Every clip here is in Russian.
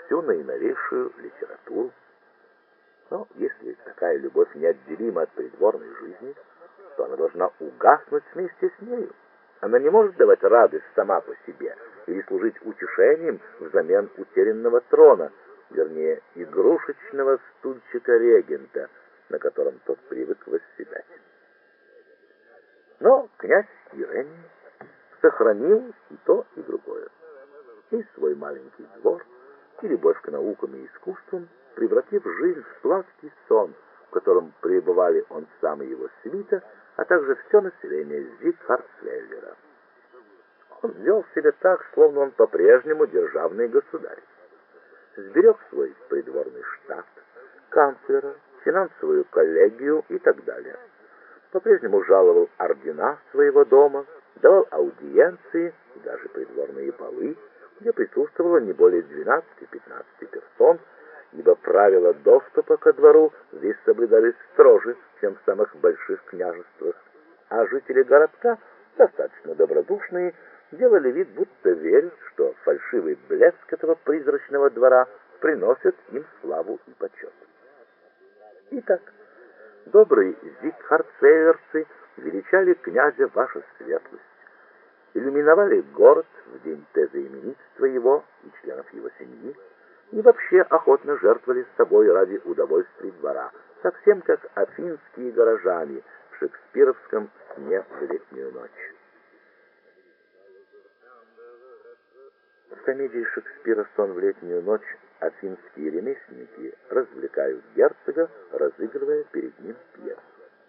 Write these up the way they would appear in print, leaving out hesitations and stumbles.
всю наиновейшую литературу. Но если такая любовь неотделима от придворной жизни, то она должна угаснуть вместе с нею. Она не может давать радость сама по себе или служить утешением взамен утерянного трона, вернее, игрушечного стульчика регента, на котором тот привык восседать. Но князь Иеремия сохранил и то, и другое. И свой маленький двор, и любовь к наукам и искусствам, превратив жизнь в сладкий сон, в котором пребывали он сам и его свита, а также все население Зигхардсвеллера. Он вел себя так, словно он по-прежнему державный государь. Сберег свой придворный штат, канцлера, финансовую коллегию и так далее. По-прежнему жаловал ордена своего дома, давал аудиенции и даже придворные балы, где присутствовало не более 12-15 персон, ибо правила доступа ко двору здесь соблюдались строже, чем в самых больших княжествах, а жители городка, достаточно добродушные, делали вид, будто верят, что фальшивый блеск этого призрачного двора приносит им славу и почет. Итак, добрые зигхардсвеллерцы величали князя ваша светлость, иллюминовали город в день тезоименитства его и членов его семьи, и вообще охотно жертвовали собой ради удовольствий двора, совсем как афинские горожане в шекспировском «Сне в летнюю ночь». В комедии Шекспира «Сон в летнюю ночь» афинские ремесленники развлекают герцога, разыгрывая перед ним пьесу.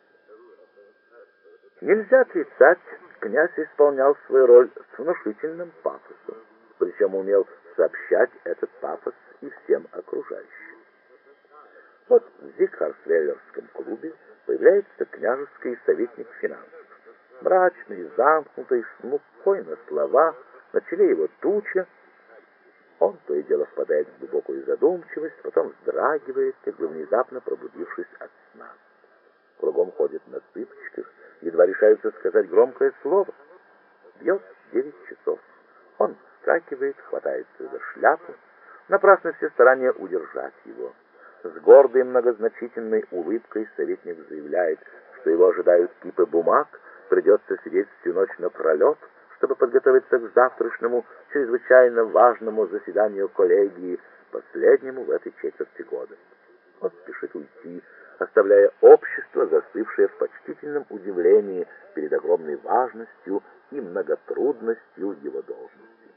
Нельзя отрицать, князь исполнял свою роль с внушительным пафосом, причем умел сообщать этот пафос и всем окружающим. Вот в Зигхардсвеллерском клубе появляется княжеский советник финансов. Мрачный, замкнутый, смухой на слова, на челе его туча. Он то и дело впадает в глубокую задумчивость, потом вздрагивает, как бы внезапно пробудившись от сна. Кругом ходит на цыпочках, едва решаются сказать громкое слово. Бьет 9 часов. Он вскакивает, хватается за шляпу. Напрасно все старания удержать его. С гордой многозначительной улыбкой советник заявляет, что его ожидают кипы бумаг, придется сидеть всю ночь напролет, чтобы подготовиться к завтрашнему, чрезвычайно важному заседанию коллегии, последнему в этой четверти года. Он спешит уйти, оставляя общество, застывшее в почтительном удивлении перед огромной важностью и многотрудностью его должности.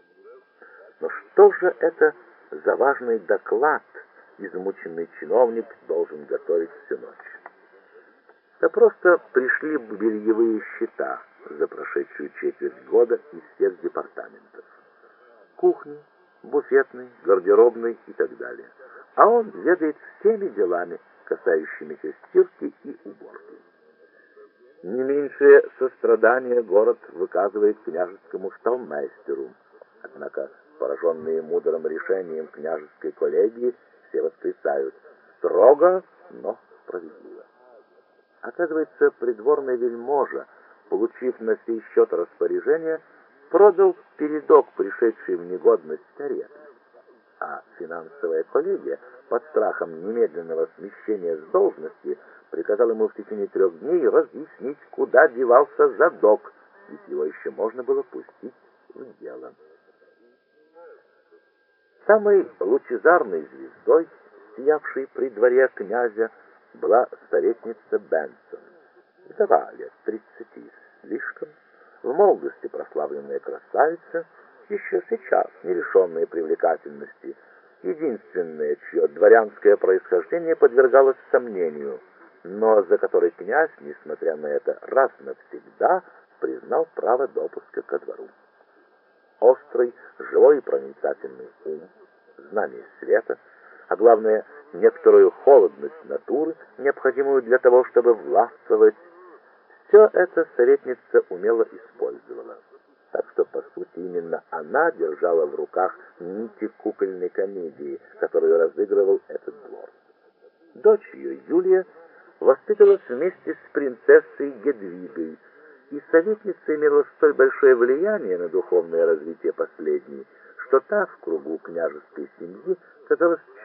Но что же это за важный доклад измученный чиновник должен готовить всю ночь? Да просто пришли бельевые счета за прошедшую четверть года из всех департаментов. Кухни, буфетной, гардеробной и так далее. А он ведает всеми делами, касающимися стирки и уборки. Не меньшее сострадание город выказывает княжескому шталмейстеру. Однако, пораженные мудрым решением княжеской коллегии, все восклицают: строго, но справедливо. Оказывается, придворный вельможа, получив на сей счет распоряжение, продал передок, пришедший в негодность кареты. А финансовая коллегия под страхом немедленного смещения с должности приказала ему в течение 3 дней разъяснить, куда девался задок, ведь его еще можно было пустить в дело. Самой лучезарной звездой, сиявшей при дворе князя, была советница Бенсон. Вдова лет 30 слишком, в молодости прославленная красавица, еще сейчас не лишенная привлекательности, единственная, чье дворянское происхождение подвергалось сомнению, но за которой князь, несмотря на это, раз навсегда признал право допуска ко двору. Острый, живой и проницательный ум, знание света, а главное, некоторую холодность натуры, необходимую для того, чтобы властвовать, все это советница умело использовала. Так что, по сути, именно она держала в руках нити кукольной комедии, которую разыгрывал этот двор. Дочь ее, Юлия, воспитывалась вместе с принцессой Гедвигой, и советница имела столь большое влияние на духовное развитие последней, что та в кругу княжеской семьи казалась